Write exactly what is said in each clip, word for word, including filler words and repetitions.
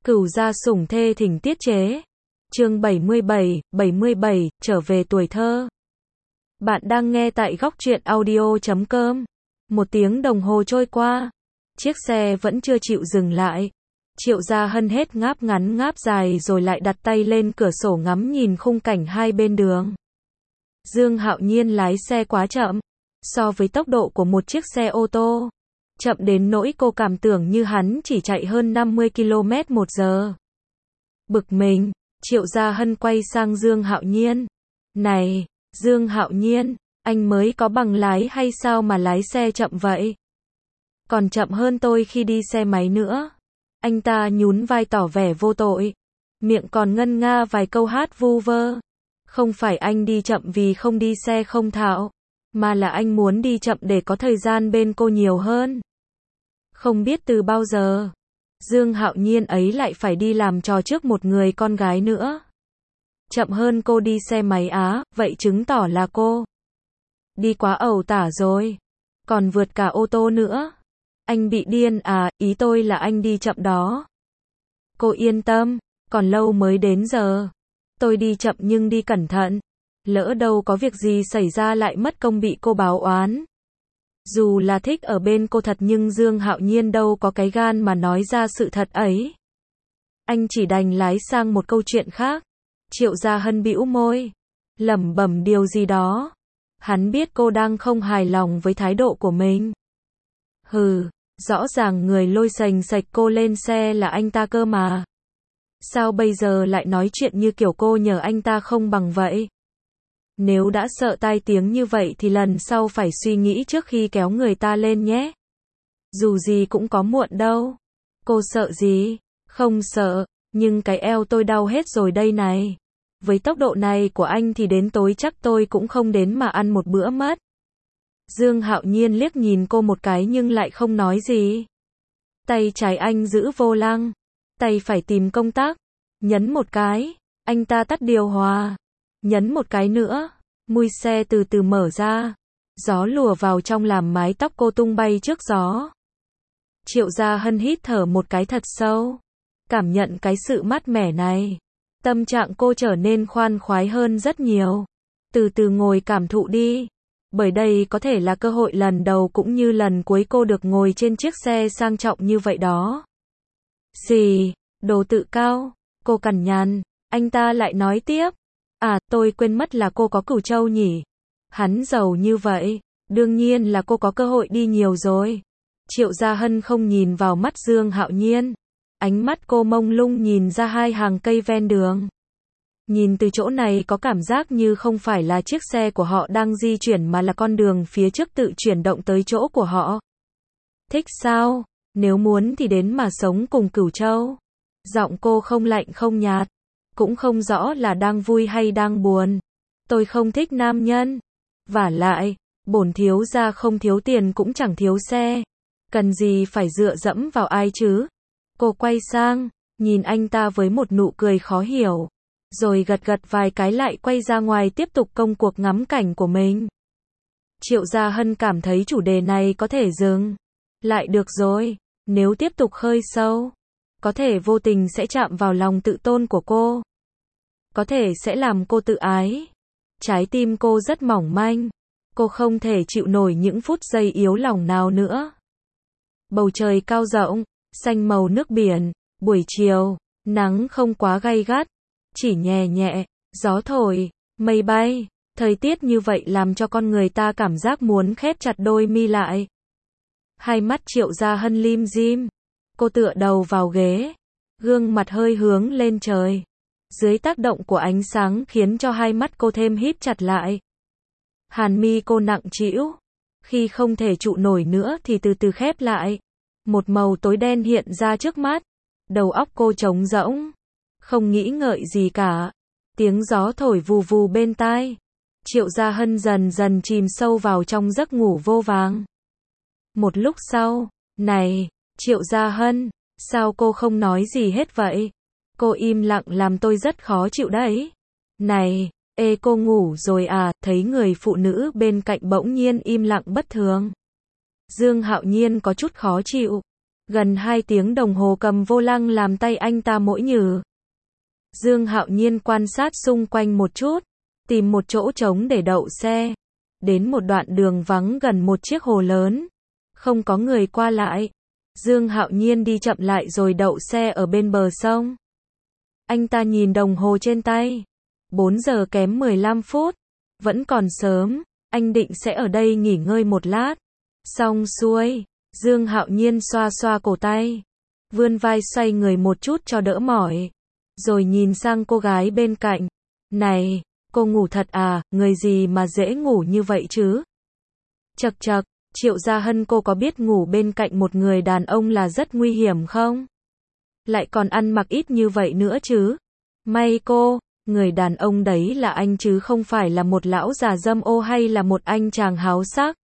Cửu gia sủng thê thỉnh tiết chế. Chương bảy mươi bảy, bảy mươi bảy, trở về tuổi thơ. Bạn đang nghe tại góc truyện audio chấm com. Một tiếng đồng hồ trôi qua, chiếc xe vẫn chưa chịu dừng lại. Triệu Gia Hân hết ngáp ngắn ngáp dài rồi lại đặt tay lên cửa sổ ngắm nhìn khung cảnh hai bên đường. Dương Hạo Nhiên lái xe quá chậm, so với tốc độ của một chiếc xe ô tô. Chậm đến nỗi cô cảm tưởng như hắn chỉ chạy hơn năm mươi ki lô mét một giờ. Bực mình, Triệu Gia Hân quay sang Dương Hạo Nhiên. Này, Dương Hạo Nhiên, anh mới có bằng lái hay sao mà lái xe chậm vậy? Còn chậm hơn tôi khi đi xe máy nữa. Anh ta nhún vai tỏ vẻ vô tội. Miệng còn ngân nga vài câu hát vu vơ. Không phải anh đi chậm vì không đi xe không thạo, mà là anh muốn đi chậm để có thời gian bên cô nhiều hơn. Không biết từ bao giờ, Dương Hạo Nhiên ấy lại phải đi làm trò trước một người con gái nữa. Chậm hơn cô đi xe máy á, vậy chứng tỏ là cô đi quá ẩu tả rồi. Còn vượt cả ô tô nữa. Anh bị điên à, ý tôi là anh đi chậm đó. Cô yên tâm, còn lâu mới đến giờ. Tôi đi chậm nhưng đi cẩn thận. Lỡ đâu có việc gì xảy ra lại mất công bị cô báo oán. Dù là thích ở bên cô thật nhưng Dương Hạo Nhiên đâu có cái gan mà nói ra sự thật ấy. Anh chỉ đành lái sang một câu chuyện khác. Triệu Gia Hân bĩu môi, lẩm bẩm điều gì đó. Hắn biết cô đang không hài lòng với thái độ của mình. Hừ, rõ ràng người lôi sành sạch cô lên xe là anh ta cơ mà. Sao bây giờ lại nói chuyện như kiểu cô nhờ anh ta không bằng vậy? Nếu đã sợ tai tiếng như vậy thì lần sau phải suy nghĩ trước khi kéo người ta lên nhé. Dù gì cũng có muộn đâu. Cô sợ gì? Không sợ, nhưng cái eo tôi đau hết rồi đây này. Với tốc độ này của anh thì đến tối chắc tôi cũng không đến mà ăn một bữa mất. Dương Hạo Nhiên liếc nhìn cô một cái nhưng lại không nói gì. Tay trái anh giữ vô lăng, tay phải tìm công tắc. Nhấn một cái, anh ta tắt điều hòa. Nhấn một cái nữa, mui xe từ từ mở ra. Gió lùa vào trong làm mái tóc cô tung bay trước gió. Triệu Gia Hân hít thở một cái thật sâu. Cảm nhận cái sự mát mẻ này. Tâm trạng cô trở nên khoan khoái hơn rất nhiều. Từ từ ngồi cảm thụ đi. Bởi đây có thể là cơ hội lần đầu cũng như lần cuối cô được ngồi trên chiếc xe sang trọng như vậy đó. Xì, đồ tự cao, cô cằn nhằn. Anh ta lại nói tiếp. À, tôi quên mất là cô có cửu châu nhỉ. Hắn giàu như vậy, đương nhiên là cô có cơ hội đi nhiều rồi. Triệu Gia Hân không nhìn vào mắt Dương Hạo Nhiên. Ánh mắt cô mông lung nhìn ra hai hàng cây ven đường. Nhìn từ chỗ này có cảm giác như không phải là chiếc xe của họ đang di chuyển mà là con đường phía trước tự chuyển động tới chỗ của họ. Thích sao? Nếu muốn thì đến mà sống cùng Cửu Châu. Giọng cô không lạnh không nhạt. Cũng không rõ là đang vui hay đang buồn. Tôi không thích nam nhân. Vả lại, bổn thiếu gia không thiếu tiền cũng chẳng thiếu xe. Cần gì phải dựa dẫm vào ai chứ? Cô quay sang, nhìn anh ta với một nụ cười khó hiểu. Rồi gật gật vài cái lại quay ra ngoài tiếp tục công cuộc ngắm cảnh của mình. Triệu Gia Hân cảm thấy chủ đề này có thể dừng lại được rồi. Nếu tiếp tục khơi sâu, có thể vô tình sẽ chạm vào lòng tự tôn của cô. Có thể sẽ làm cô tự ái. Trái tim cô rất mỏng manh. Cô không thể chịu nổi những phút giây yếu lòng nào nữa. Bầu trời cao rộng, xanh màu nước biển, buổi chiều, nắng không quá gay gắt, chỉ nhẹ nhẹ, gió thổi, mây bay. Thời tiết như vậy làm cho con người ta cảm giác muốn khép chặt đôi mi lại. Hai mắt Triệu Gia Hân lim dim. Cô tựa đầu vào ghế, gương mặt hơi hướng lên trời. Dưới tác động của ánh sáng khiến cho hai mắt cô thêm híp chặt lại. Hàn mi cô nặng trĩu. Khi không thể trụ nổi nữa thì từ từ khép lại. Một màu tối đen hiện ra trước mắt. Đầu óc cô trống rỗng. Không nghĩ ngợi gì cả. Tiếng gió thổi vù vù bên tai. Triệu Gia Hân dần dần chìm sâu vào trong giấc ngủ vô vàng. Một lúc sau, này, Triệu Gia Hân, sao cô không nói gì hết vậy? Cô im lặng làm tôi rất khó chịu đấy. Này, ê cô ngủ rồi à? Thấy người phụ nữ bên cạnh bỗng nhiên im lặng bất thường. Dương Hạo Nhiên có chút khó chịu. Gần hai tiếng đồng hồ cầm vô lăng làm tay anh ta mỗi nhừ. Dương Hạo Nhiên quan sát xung quanh một chút, tìm một chỗ trống để đậu xe. Đến một đoạn đường vắng gần một chiếc hồ lớn, không có người qua lại. Dương Hạo Nhiên đi chậm lại rồi đậu xe ở bên bờ sông. Anh ta nhìn đồng hồ trên tay. bốn giờ kém mười lăm phút. Vẫn còn sớm, anh định sẽ ở đây nghỉ ngơi một lát. Xong xuôi, Dương Hạo Nhiên xoa xoa cổ tay, vươn vai xoay người một chút cho đỡ mỏi. Rồi nhìn sang cô gái bên cạnh. Này, cô ngủ thật à, người gì mà dễ ngủ như vậy chứ? Chậc chậc, Triệu Gia Hân, cô có biết ngủ bên cạnh một người đàn ông là rất nguy hiểm không? Lại còn ăn mặc ít như vậy nữa chứ? May cô, người đàn ông đấy là anh chứ không phải là một lão già dâm ô hay là một anh chàng háo sắc.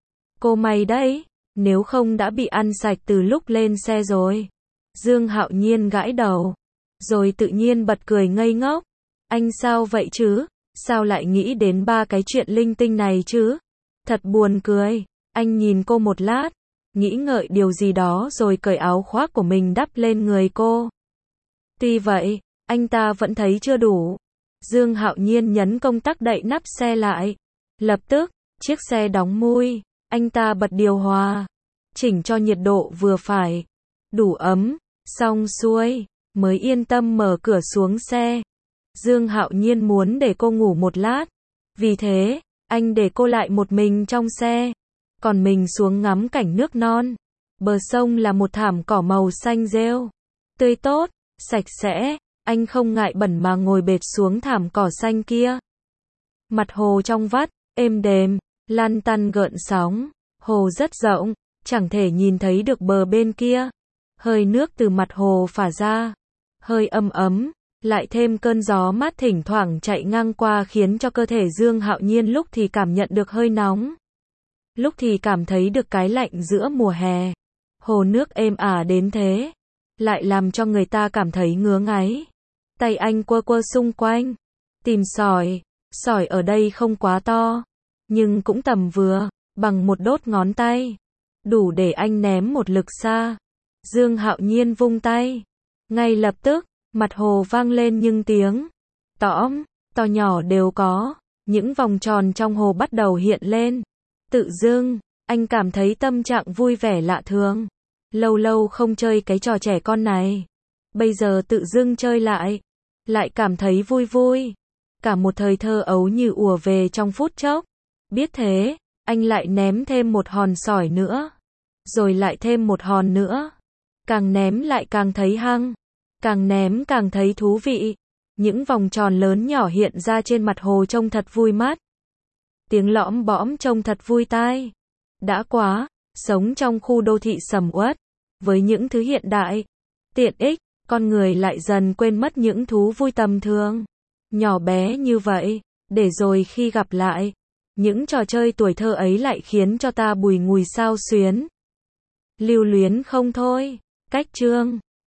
Cô may đấy, nếu không đã bị ăn sạch từ lúc lên xe rồi. Dương Hạo Nhiên gãi đầu, rồi tự nhiên bật cười ngây ngốc. Anh sao vậy chứ? Sao lại nghĩ đến ba cái chuyện linh tinh này chứ? Thật buồn cười. Anh nhìn cô một lát, nghĩ ngợi điều gì đó rồi cởi áo khoác của mình đắp lên người cô. Tuy vậy, anh ta vẫn thấy chưa đủ. Dương Hạo Nhiên nhấn công tắc đậy nắp xe lại. Lập tức, chiếc xe đóng mui. Anh ta bật điều hòa, chỉnh cho nhiệt độ vừa phải, đủ ấm. Xong xuôi, mới yên tâm mở cửa xuống xe. Dương Hạo Nhiên muốn để cô ngủ một lát. Vì thế, anh để cô lại một mình trong xe. Còn mình xuống ngắm cảnh nước non. Bờ sông là một thảm cỏ màu xanh rêu, tươi tốt, sạch sẽ. Anh không ngại bẩn mà ngồi bệt xuống thảm cỏ xanh kia. Mặt hồ trong vắt, êm đềm, lăn tăn gợn sóng. Hồ rất rộng, chẳng thể nhìn thấy được bờ bên kia. Hơi nước từ mặt hồ phả ra, hơi ấm ấm, lại thêm cơn gió mát thỉnh thoảng chạy ngang qua khiến cho cơ thể Dương Hạo Nhiên lúc thì cảm nhận được hơi nóng, lúc thì cảm thấy được cái lạnh giữa mùa hè. Hồ nước êm ả đến thế, lại làm cho người ta cảm thấy ngứa ngáy. Tay anh quơ quơ xung quanh, tìm sỏi. Sỏi ở đây không quá to, nhưng cũng tầm vừa, bằng một đốt ngón tay, đủ để anh ném một lực xa. Dương Hạo Nhiên vung tay, ngay lập tức, mặt hồ vang lên những tiếng tõm, to nhỏ đều có, những vòng tròn trong hồ bắt đầu hiện lên. Tự dưng, anh cảm thấy tâm trạng vui vẻ lạ thường. Lâu lâu không chơi cái trò trẻ con này, bây giờ tự dưng chơi lại, lại cảm thấy vui vui. Cả một thời thơ ấu như ùa về trong phút chốc. Biết thế, anh lại ném thêm một hòn sỏi nữa, rồi lại thêm một hòn nữa. Càng ném lại càng thấy hăng, càng ném càng thấy thú vị. Những vòng tròn lớn nhỏ hiện ra trên mặt hồ trông thật vui mắt. Tiếng lõm bõm trông thật vui tai. Đã quá, sống trong khu đô thị sầm uất, với những thứ hiện đại, tiện ích, con người lại dần quên mất những thú vui tầm thường, nhỏ bé như vậy, để rồi khi gặp lại, những trò chơi tuổi thơ ấy lại khiến cho ta bùi ngùi xao xuyến. Lưu luyến không thôi. Cách chương